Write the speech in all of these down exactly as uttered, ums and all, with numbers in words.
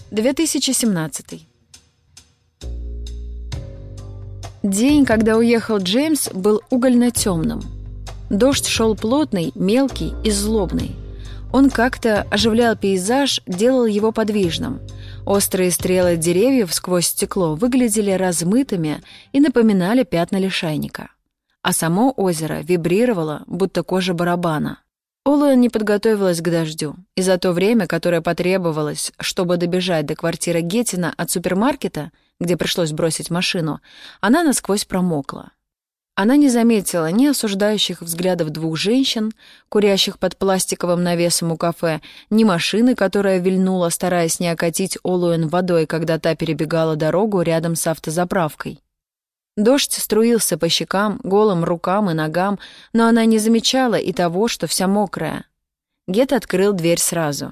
две тысячи семнадцатый. День, когда уехал Джеймс, был угольно-темным. Дождь шел плотный, мелкий и злобный. Он как-то оживлял пейзаж, делал его подвижным. Острые стрелы деревьев сквозь стекло выглядели размытыми и напоминали пятна лишайника. А само озеро вибрировало, будто кожа барабана. Олуэн не подготовилась к дождю, и за то время, которое потребовалось, чтобы добежать до квартиры Геттина от супермаркета, где пришлось бросить машину, она насквозь промокла. Она не заметила ни осуждающих взглядов двух женщин, курящих под пластиковым навесом у кафе, ни машины, которая вильнула, стараясь не окатить Олуэн водой, когда та перебегала дорогу рядом с автозаправкой. Дождь струился по щекам, голым рукам и ногам, но она не замечала и того, что вся мокрая. Гетт открыл дверь сразу.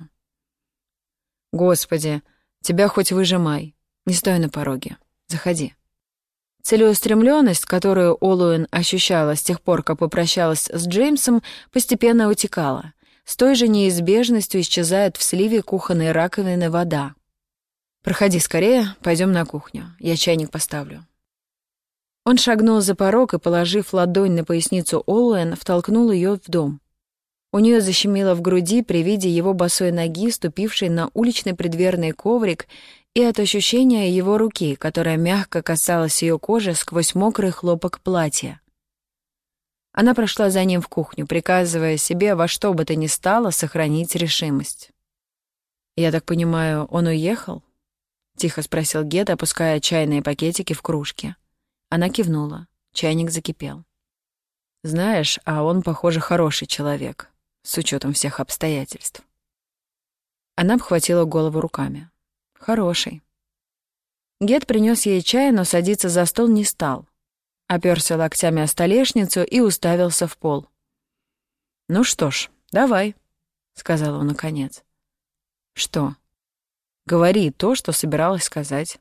«Господи, тебя хоть выжимай. Не стой на пороге. Заходи». Целеустремленность, которую Олуэн ощущала с тех пор, как попрощалась с Джеймсом, постепенно утекала. С той же неизбежностью исчезает в сливе кухонной раковины вода. «Проходи скорее, пойдем на кухню. Я чайник поставлю». Он шагнул за порог и, положив ладонь на поясницу Олуэн, втолкнул ее в дом. У нее защемило в груди при виде его босой ноги, ступившей на уличный преддверный коврик, и от ощущения его руки, которая мягко касалась ее кожи сквозь мокрый хлопок платья. Она прошла за ним в кухню, приказывая себе во что бы то ни стало сохранить решимость. «Я так понимаю, он уехал?» — тихо спросил Гетт, опуская чайные пакетики в кружки. Она кивнула. Чайник закипел. «Знаешь, а он, похоже, хороший человек, с учетом всех обстоятельств». Она обхватила голову руками. «Хороший». Гетт принес ей чай, но садиться за стол не стал. Оперся локтями о столешницу и уставился в пол. «Ну что ж, давай», — сказал он наконец. «Что?» «Говори то, что собиралась сказать».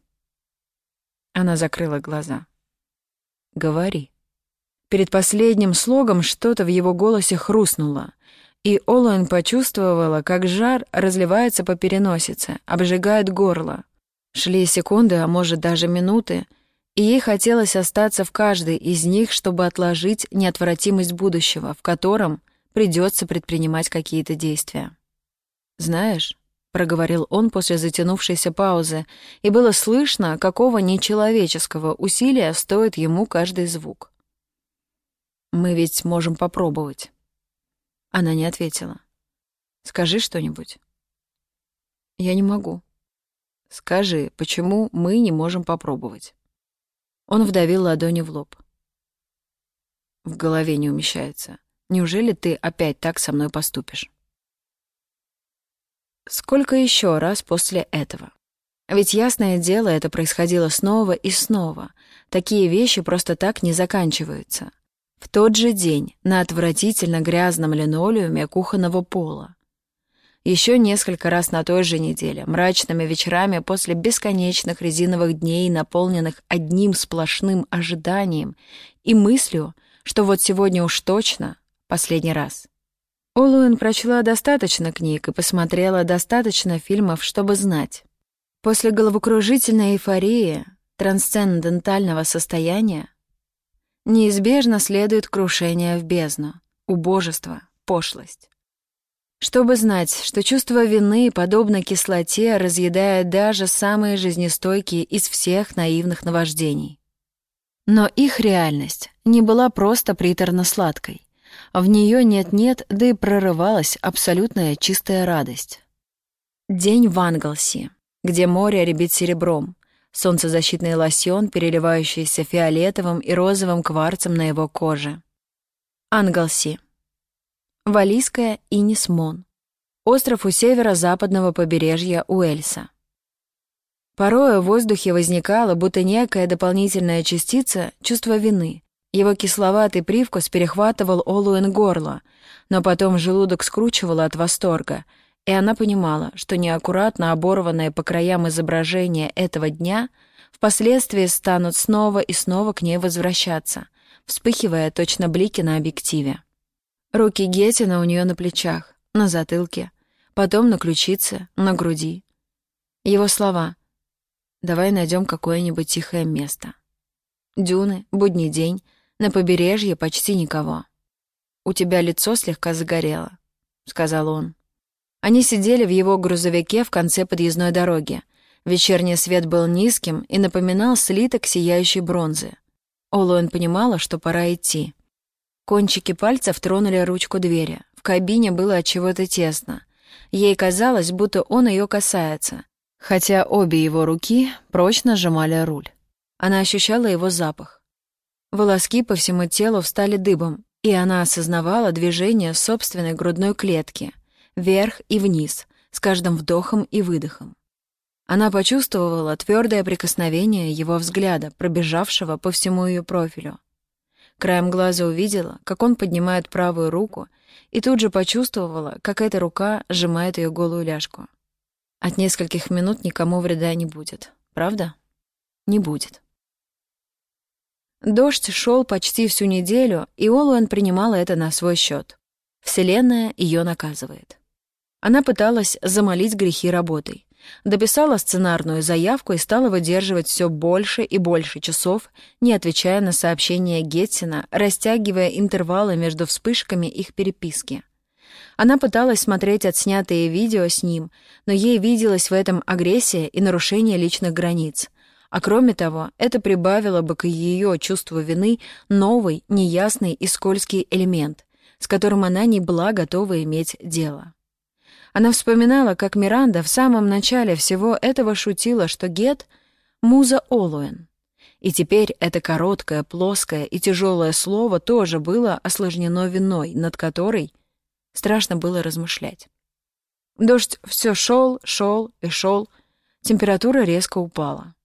Она закрыла глаза. «Говори». Перед последним слогом что-то в его голосе хрустнуло, и Олуэн почувствовала, как жар разливается по переносице, обжигает горло. Шли секунды, а может даже минуты, и ей хотелось остаться в каждой из них, чтобы отложить неотвратимость будущего, в котором придется предпринимать какие-то действия. «Знаешь», — проговорил он после затянувшейся паузы, и было слышно, какого нечеловеческого усилия стоит ему каждый звук. «Мы ведь можем попробовать». Она не ответила. «Скажи что-нибудь». «Я не могу». «Скажи, почему мы не можем попробовать?» Он вдавил ладони в лоб. «В голове не умещается. Неужели ты опять так со мной поступишь?» Сколько еще раз после этого? Ведь, ясное дело, это происходило снова и снова. Такие вещи просто так не заканчиваются. В тот же день на отвратительно грязном линолеуме кухонного пола. Еще несколько раз на той же неделе, мрачными вечерами после бесконечных резиновых дней, наполненных одним сплошным ожиданием и мыслью, что вот сегодня уж точно последний раз. Олуэн прочла достаточно книг и посмотрела достаточно фильмов, чтобы знать. После головокружительной эйфории, трансцендентального состояния, неизбежно следует крушение в бездну, убожество, пошлость. Чтобы знать, что чувство вины, подобно кислоте, разъедает даже самые жизнестойкие из всех наивных наваждений. Но их реальность не была просто приторно-сладкой. В нее нет-нет, да и прорывалась абсолютная чистая радость. День в Англси, где море рябит серебром, солнцезащитный лосьон, переливающийся фиолетовым и розовым кварцем на его коже. Англси. Валлийская Инис-Мон. Остров у северо-западного побережья Уэльса. Порой в воздухе возникала, будто некая дополнительная частица чувства вины. Его кисловатый привкус перехватывал Олуэн горло, но потом желудок скручивало от восторга, и она понимала, что неаккуратно оборванные по краям изображения этого дня впоследствии станут снова и снова к ней возвращаться, вспыхивая точно блики на объективе. Руки Геттина у нее на плечах, на затылке, потом на ключице, на груди. Его слова: «Давай найдем какое-нибудь тихое место. Дюны, будний день, на побережье почти никого. У тебя лицо слегка загорело», — сказал он. Они сидели в его грузовике в конце подъездной дороги. Вечерний свет был низким и напоминал слиток сияющей бронзы. Олуэн понимала, что пора идти. Кончики пальцев тронули ручку двери. В кабине было от чего-то тесно. Ей казалось, будто он ее касается, хотя обе его руки прочно сжимали руль. Она ощущала его запах. Волоски по всему телу встали дыбом, и она осознавала движение собственной грудной клетки, вверх и вниз, с каждым вдохом и выдохом. Она почувствовала твердое прикосновение его взгляда, пробежавшего по всему ее профилю. Краем глаза увидела, как он поднимает правую руку, и тут же почувствовала, как эта рука сжимает ее голую ляжку. От нескольких минут никому вреда не будет, правда? Не будет. Дождь шел почти всю неделю, и Олуэн принимала это на свой счет. Вселенная ее наказывает. Она пыталась замолить грехи работой. Дописала сценарную заявку и стала выдерживать все больше и больше часов, не отвечая на сообщения Гетсена, растягивая интервалы между вспышками их переписки. Она пыталась смотреть отснятые видео с ним, но ей виделась в этом агрессия и нарушение личных границ. А кроме того, это прибавило бы к ее чувству вины новый, неясный и скользкий элемент, с которым она не была готова иметь дело. Она вспоминала, как Миранда в самом начале всего этого шутила, что Гет — муза Олуэн. И теперь это короткое, плоское и тяжелое слово тоже было осложнено виной, над которой страшно было размышлять. Дождь все шел, шел и шел, температура резко упала.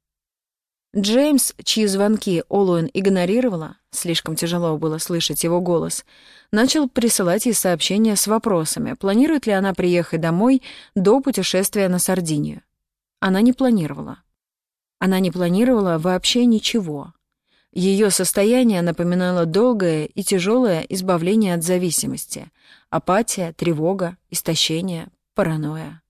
Джеймс, чьи звонки Олуэн игнорировала, слишком тяжело было слышать его голос, начал присылать ей сообщения с вопросами, планирует ли она приехать домой до путешествия на Сардинию. Она не планировала. Она не планировала вообще ничего. Ее состояние напоминало долгое и тяжелое избавление от зависимости, апатия, тревога, истощение, паранойя.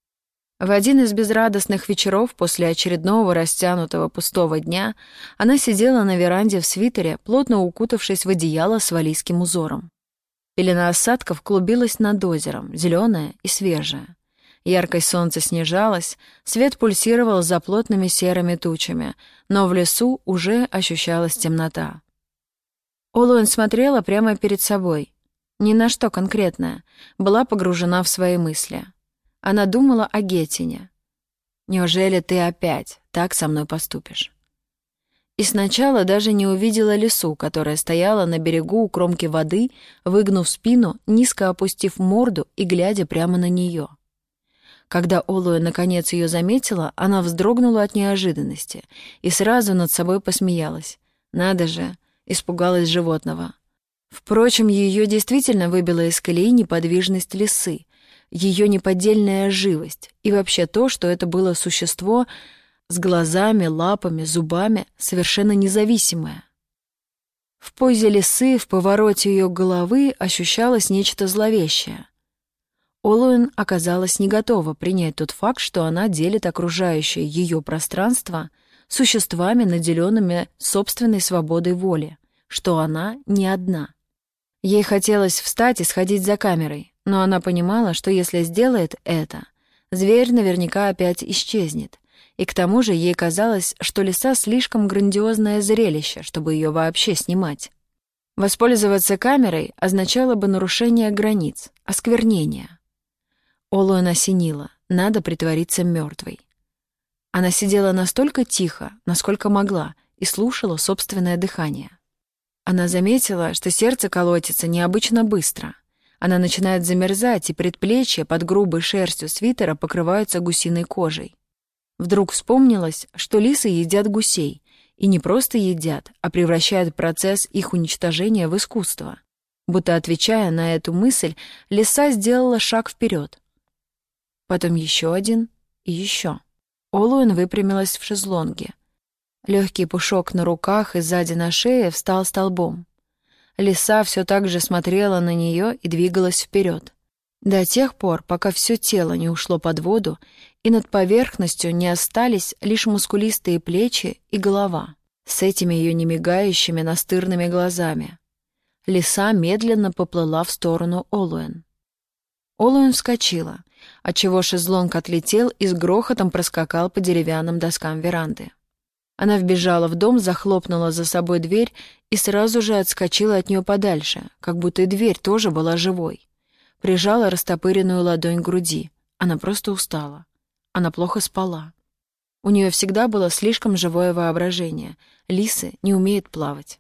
В один из безрадостных вечеров после очередного растянутого пустого дня она сидела на веранде в свитере, плотно укутавшись в одеяло с валлийским узором. Пелена осадков клубилась над озером, зеленая и свежая. Яркое солнце снижалось, свет пульсировал за плотными серыми тучами, но в лесу уже ощущалась темнота. Олуэн смотрела прямо перед собой. Ни на что конкретное, была погружена в свои мысли. Она думала о Геттине. «Неужели ты опять так со мной поступишь?» И сначала даже не увидела лису, которая стояла на берегу у кромки воды, выгнув спину, низко опустив морду и глядя прямо на нее. Когда Олуэн наконец ее заметила, она вздрогнула от неожиданности и сразу над собой посмеялась. Надо же, испугалась животного. Впрочем, ее действительно выбила из колеи неподвижность лисы, ее неподдельная живость и вообще то, что это было существо с глазами, лапами, зубами, совершенно независимое. В позе лисы, в повороте ее головы ощущалось нечто зловещее. Олуэн оказалась не готова принять тот факт, что она делит окружающее ее пространство с существами, наделенными собственной свободой воли, что она не одна. Ей хотелось встать и сходить за камерой, но она понимала, что если сделает это, зверь наверняка опять исчезнет, и к тому же ей казалось, что лиса слишком грандиозное зрелище, чтобы ее вообще снимать. Воспользоваться камерой означало бы нарушение границ, осквернение. Олуэн осенила, надо притвориться мертвой. Она сидела настолько тихо, насколько могла, и слушала собственное дыхание. Она заметила, что сердце колотится необычно быстро. Она начинает замерзать, и предплечья под грубой шерстью свитера покрываются гусиной кожей. Вдруг вспомнилось, что лисы едят гусей, и не просто едят, а превращают процесс их уничтожения в искусство. Будто отвечая на эту мысль, лиса сделала шаг вперед. Потом еще один и еще. Олуэн выпрямилась в шезлонге. Легкий пушок на руках и сзади на шее встал столбом. Лиса все так же смотрела на нее и двигалась вперед. До тех пор, пока все тело не ушло под воду, и над поверхностью не остались лишь мускулистые плечи и голова с этими ее немигающими настырными глазами. Лиса медленно поплыла в сторону Олуэн. Олуэн вскочила, отчего шезлонг отлетел и с грохотом проскакал по деревянным доскам веранды. Она вбежала в дом, захлопнула за собой дверь и сразу же отскочила от нее подальше, как будто и дверь тоже была живой. Прижала растопыренную ладонь к груди. Она просто устала. Она плохо спала. У нее всегда было слишком живое воображение. Лисы не умеют плавать.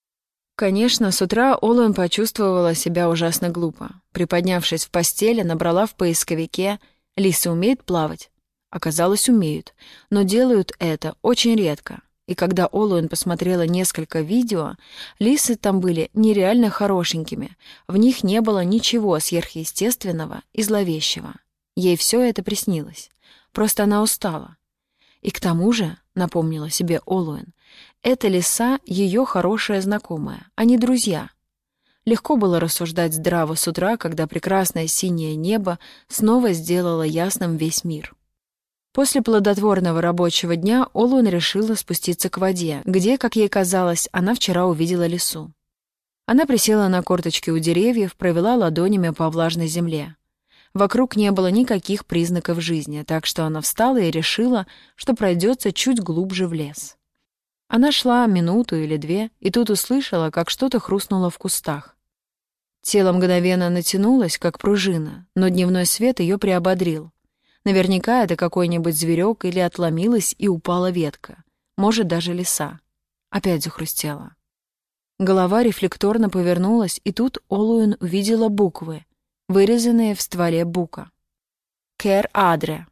Конечно, с утра Олуэн почувствовала себя ужасно глупо. Приподнявшись в постели, набрала в поисковике «Лисы умеют плавать?» Оказалось, умеют, но делают это очень редко. И когда Олуэн посмотрела несколько видео, лисы там были нереально хорошенькими, в них не было ничего сверхъестественного и зловещего. Ей все это приснилось. Просто она устала. И к тому же, напомнила себе Олуэн, эта лиса — ее хорошая знакомая, а не друзья. Легко было рассуждать здраво с утра, когда прекрасное синее небо снова сделало ясным весь мир. После плодотворного рабочего дня Олуэн решила спуститься к воде, где, как ей казалось, она вчера увидела лису. Она присела на корточки у деревьев, провела ладонями по влажной земле. Вокруг не было никаких признаков жизни, так что она встала и решила, что пройдется чуть глубже в лес. Она шла минуту или две, и тут услышала, как что-то хрустнуло в кустах. Тело мгновенно натянулось, как пружина, но дневной свет ее приободрил. Наверняка это какой-нибудь зверек или отломилась и упала ветка. Может, даже лиса. Опять захрустела. Голова рефлекторно повернулась, и тут Олуэн увидела буквы, вырезанные в стволе бука. «Кер Адре».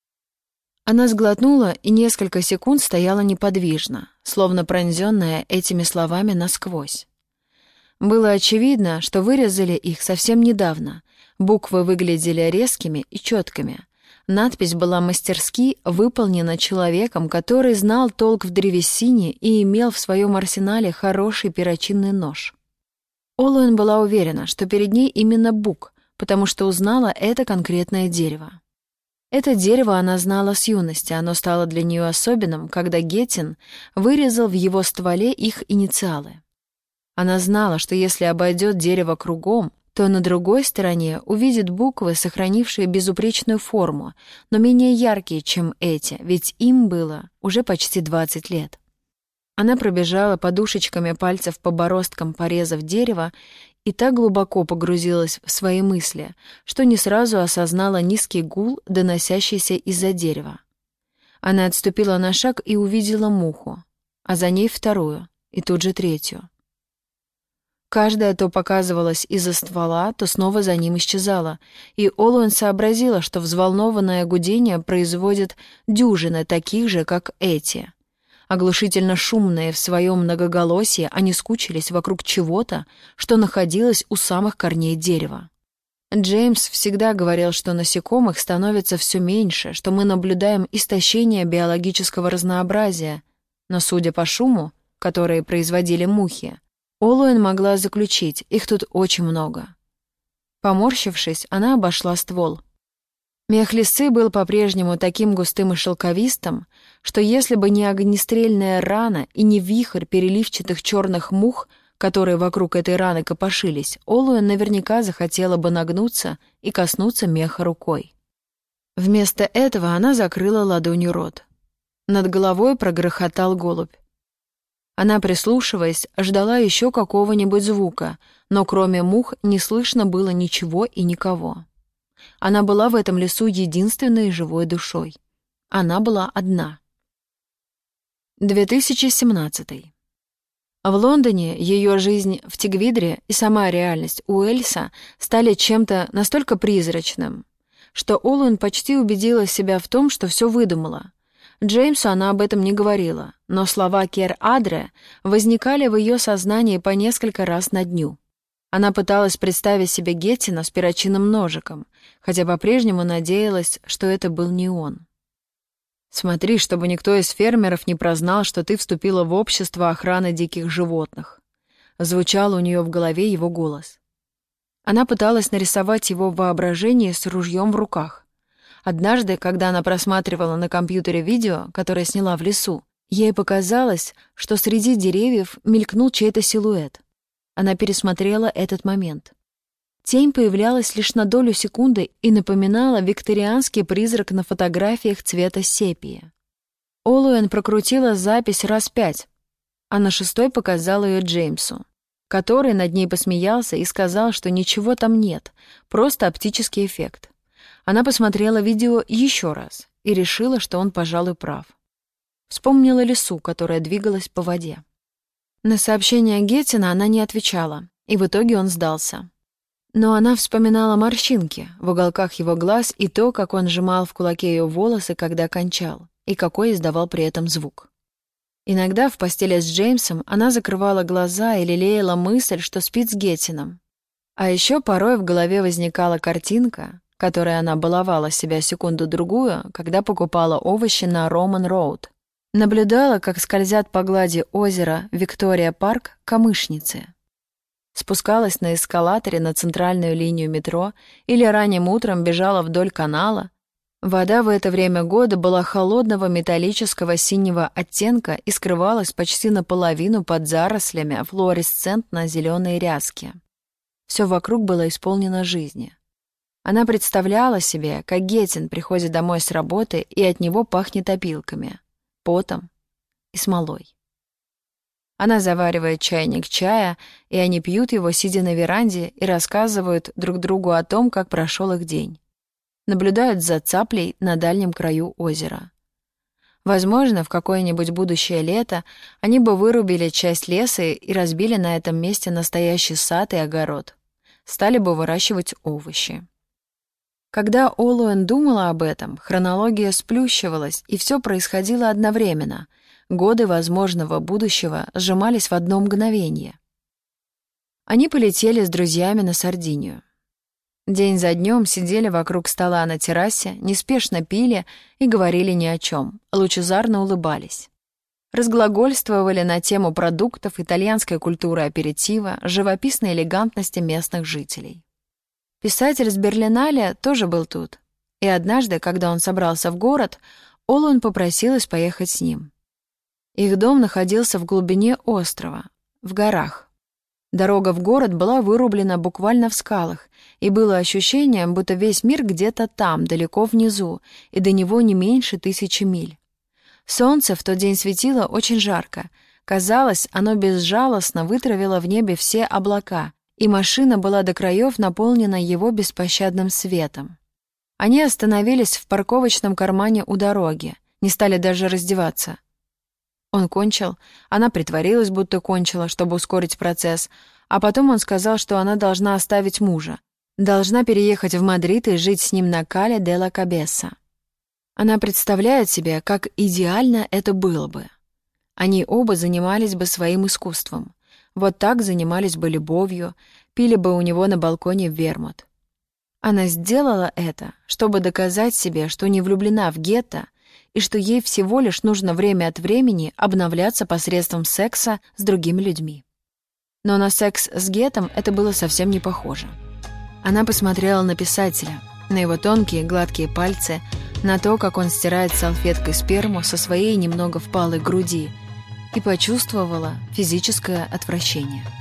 Она сглотнула и несколько секунд стояла неподвижно, словно пронзенная этими словами насквозь. Было очевидно, что вырезали их совсем недавно. Буквы выглядели резкими и четкими. Надпись была мастерски выполнена человеком, который знал толк в древесине и имел в своем арсенале хороший перочинный нож. Олуэн была уверена, что перед ней именно бук, потому что узнала это конкретное дерево. Это дерево она знала с юности, оно стало для нее особенным, когда Геттин вырезал в его стволе их инициалы. Она знала, что если обойдет дерево кругом, то на другой стороне увидит буквы, сохранившие безупречную форму, но менее яркие, чем эти, ведь им было уже почти двадцать лет. Она пробежала подушечками пальцев по бороздкам порезов дерева и так глубоко погрузилась в свои мысли, что не сразу осознала низкий гул, доносящийся из-за дерева. Она отступила на шаг и увидела муху, а за ней вторую, и тут же третью. Каждая то показывалась из-за ствола, то снова за ним исчезала, и Олуэн сообразила, что взволнованное гудение производит дюжины таких же, как эти. Оглушительно шумные в своем многоголосии, они скучились вокруг чего-то, что находилось у самых корней дерева. Джеймс всегда говорил, что насекомых становится все меньше, что мы наблюдаем истощение биологического разнообразия, но, судя по шуму, который производили мухи, Олуэн могла заключить, их тут очень много. Поморщившись, она обошла ствол. Мех лисы был по-прежнему таким густым и шелковистым, что если бы не огнестрельная рана и не вихрь переливчатых черных мух, которые вокруг этой раны копошились, Олуэн наверняка захотела бы нагнуться и коснуться меха рукой. Вместо этого она закрыла ладонью рот. Над головой прогрохотал голубь. Она, прислушиваясь, ждала еще какого-нибудь звука, но кроме мух не слышно было ничего и никого. Она была в этом лесу единственной живой душой. Она была одна. две тысячи семнадцатый. В Лондоне ее жизнь в Тигвидре и сама реальность Уэльса стали чем-то настолько призрачным, что Олуэн почти убедила себя в том, что все выдумала. Джеймсу она об этом не говорила, но слова Кер Адре возникали в ее сознании по несколько раз на дню. Она пыталась представить себе Геттина с перочинным ножиком, хотя по-прежнему надеялась, что это был не он. «Смотри, чтобы никто из фермеров не прознал, что ты вступила в общество охраны диких животных», — звучал у нее в голове его голос. Она пыталась нарисовать его в воображении с ружьем в руках. Однажды, когда она просматривала на компьютере видео, которое сняла в лесу, ей показалось, что среди деревьев мелькнул чей-то силуэт. Она пересмотрела этот момент. Тень появлялась лишь на долю секунды и напоминала викторианский призрак на фотографиях цвета сепии. Олуэн прокрутила запись раз пять, а на шестой показала ее Джеймсу, который над ней посмеялся и сказал, что ничего там нет, просто оптический эффект. Она посмотрела видео еще раз и решила, что он, пожалуй, прав. Вспомнила лису, которая двигалась по воде. На сообщение Геттина она не отвечала, и в итоге он сдался. Но она вспоминала морщинки в уголках его глаз и то, как он сжимал в кулаке ее волосы, когда кончал, и какой издавал при этом звук. Иногда в постели с Джеймсом она закрывала глаза и лелеяла мысль, что спит с Геттином. А еще порой в голове возникала картинка, которой она баловала себя секунду-другую, когда покупала овощи на Роман-Роуд. Наблюдала, как скользят по глади озера Виктория-парк камышницы. Спускалась на эскалаторе на центральную линию метро или ранним утром бежала вдоль канала. Вода в это время года была холодного металлического синего оттенка и скрывалась почти наполовину под зарослями флуоресцентно-зеленой ряски. Все вокруг было исполнено жизни. Она представляла себе, как Геттин приходит домой с работы, и от него пахнет опилками, потом и смолой. Она заваривает чайник чая, и они пьют его, сидя на веранде, и рассказывают друг другу о том, как прошел их день. Наблюдают за цаплей на дальнем краю озера. Возможно, в какое-нибудь будущее лето они бы вырубили часть леса и разбили на этом месте настоящий сад и огород. Стали бы выращивать овощи. Когда Олуэн думала об этом, хронология сплющивалась, и все происходило одновременно. Годы возможного будущего сжимались в одно мгновение. Они полетели с друзьями на Сардинию. День за днем сидели вокруг стола на террасе, неспешно пили и говорили ни о чем, лучезарно улыбались. Разглагольствовали на тему продуктов, итальянской культуры аперитива, живописной элегантности местных жителей. Писатель с Берлинале тоже был тут, и однажды, когда он собрался в город, Олуэн попросилась поехать с ним. Их дом находился в глубине острова, в горах. Дорога в город была вырублена буквально в скалах, и было ощущение, будто весь мир где-то там, далеко внизу, и до него не меньше тысячи миль. Солнце в тот день светило очень жарко. Казалось, оно безжалостно вытравило в небе все облака, и машина была до краев наполнена его беспощадным светом. Они остановились в парковочном кармане у дороги, не стали даже раздеваться. Он кончил, она притворилась, будто кончила, чтобы ускорить процесс, а потом он сказал, что она должна оставить мужа, должна переехать в Мадрид и жить с ним на Кале де ла Кабеса. Она представляет себе, как идеально это было бы. Они оба занимались бы своим искусством. Вот так занимались бы любовью, пили бы у него на балконе вермут. Она сделала это, чтобы доказать себе, что не влюблена в Гетто, и что ей всего лишь нужно время от времени обновляться посредством секса с другими людьми. Но на секс с Геттом это было совсем не похоже. Она посмотрела на писателя, на его тонкие гладкие пальцы, на то, как он стирает салфеткой сперму со своей немного впалой груди, и почувствовала физическое отвращение.